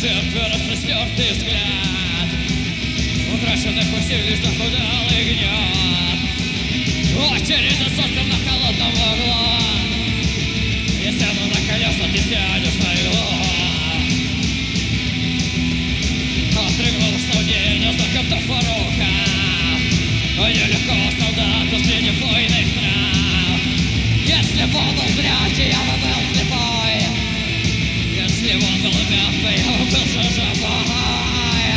жертвы распростертый взгляд, утраченных усилий захудалый гнет. Очередь засосом на холодном углу. Я сяду на колеса, ты сядешь на иглу. Отрыгнул саудей закатав в руках. Нелегко солдату среди буйных трав. Если бы он был зрячий, я бы был слепой. Если бы он был мертвый, я бы был же живой.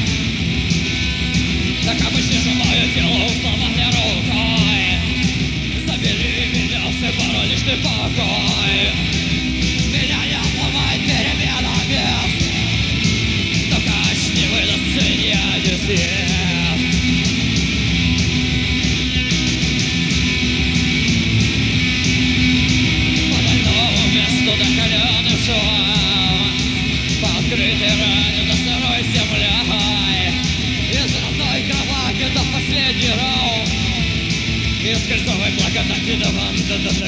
Так обычно же мое тело сломали рукой. Забери меня в сепаратичный покой. Меня не сломает перемена мест. Но кач не выдаст свинья не съест. По больному месту до колен и шум, по открытой ране до сырой землей, из родной кровати до последней раунд, из кольцовой благодати до ванты до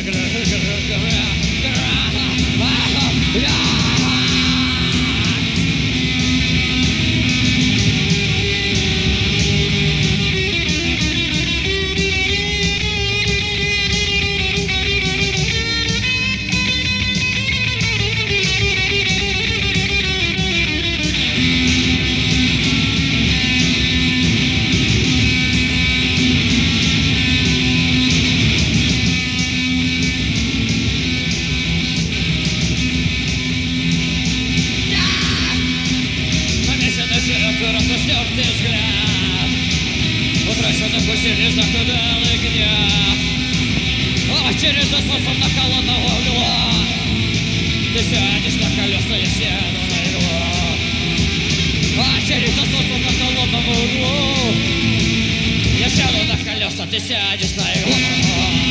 распростертый взгляд, утраченных усилий захудалый гнев. Очередь засосом на холодном углу. Ты сядешь на колеса, я сяду на иглу. Очередь засосом на холодном углу. Я сяду на колеса, ты сядешь на иглу.